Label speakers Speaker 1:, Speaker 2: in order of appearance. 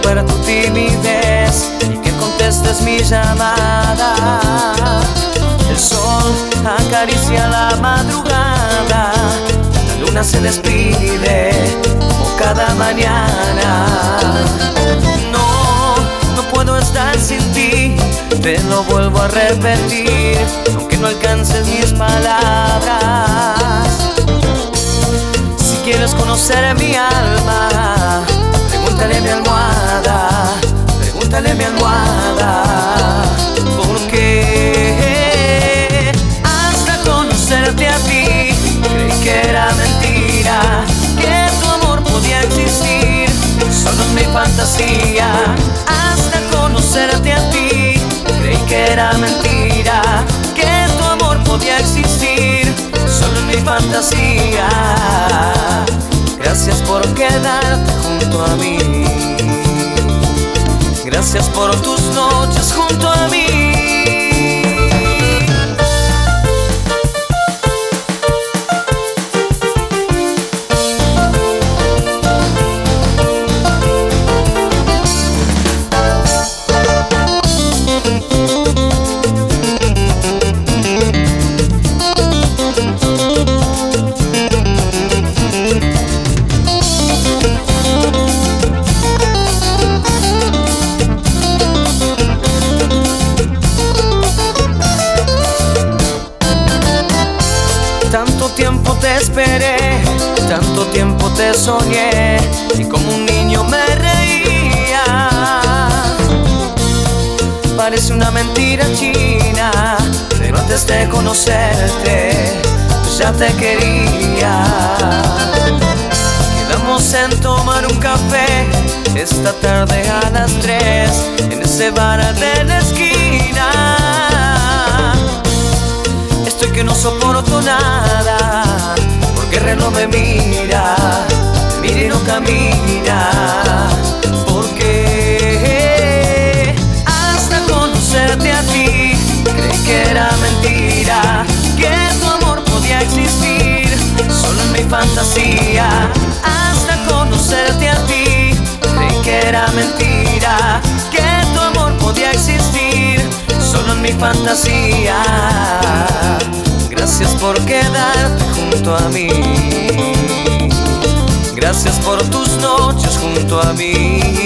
Speaker 1: romper tu timidez y que contestes mi llamada. El sol acaricia la madrugada, la luna se despide como cada mañana. No puedo estar sin ti, te lo vuelvo a repetir, aunque no alcances mis palabras. Si quieres conocer mi alma, pregúntale a mi almohada, pregúntale a mi almohada. Porque hasta conocerte a ti, creí que era mentira, que tu amor podía existir solo en mi fantasía. Hasta conocerte a ti, creí que era mentira, que tu amor podía existir solo en mi fantasía. Gracias por quedarte junto a mí, gracias por tus noches junto a mí. Tanto tiempo te esperé, tanto tiempo te soñé, y como un niño me reía. Parece una mentira china, pero antes de conocerte ya te quería. Quedamos en tomar un café esta tarde a las 3 en ese bar de la esquina. Estoy que no soporto nada, porque el reloj me mira y no camina. Porque hasta conocerte a ti, creí que era mentira, que tu amor podía existir solo en mi fantasía. Hasta conocerte a ti, creí que era mentira, que tu amor podía existir solo en mi fantasía. Gracias por quedarte junto a mí, gracias por tus noches junto a mí.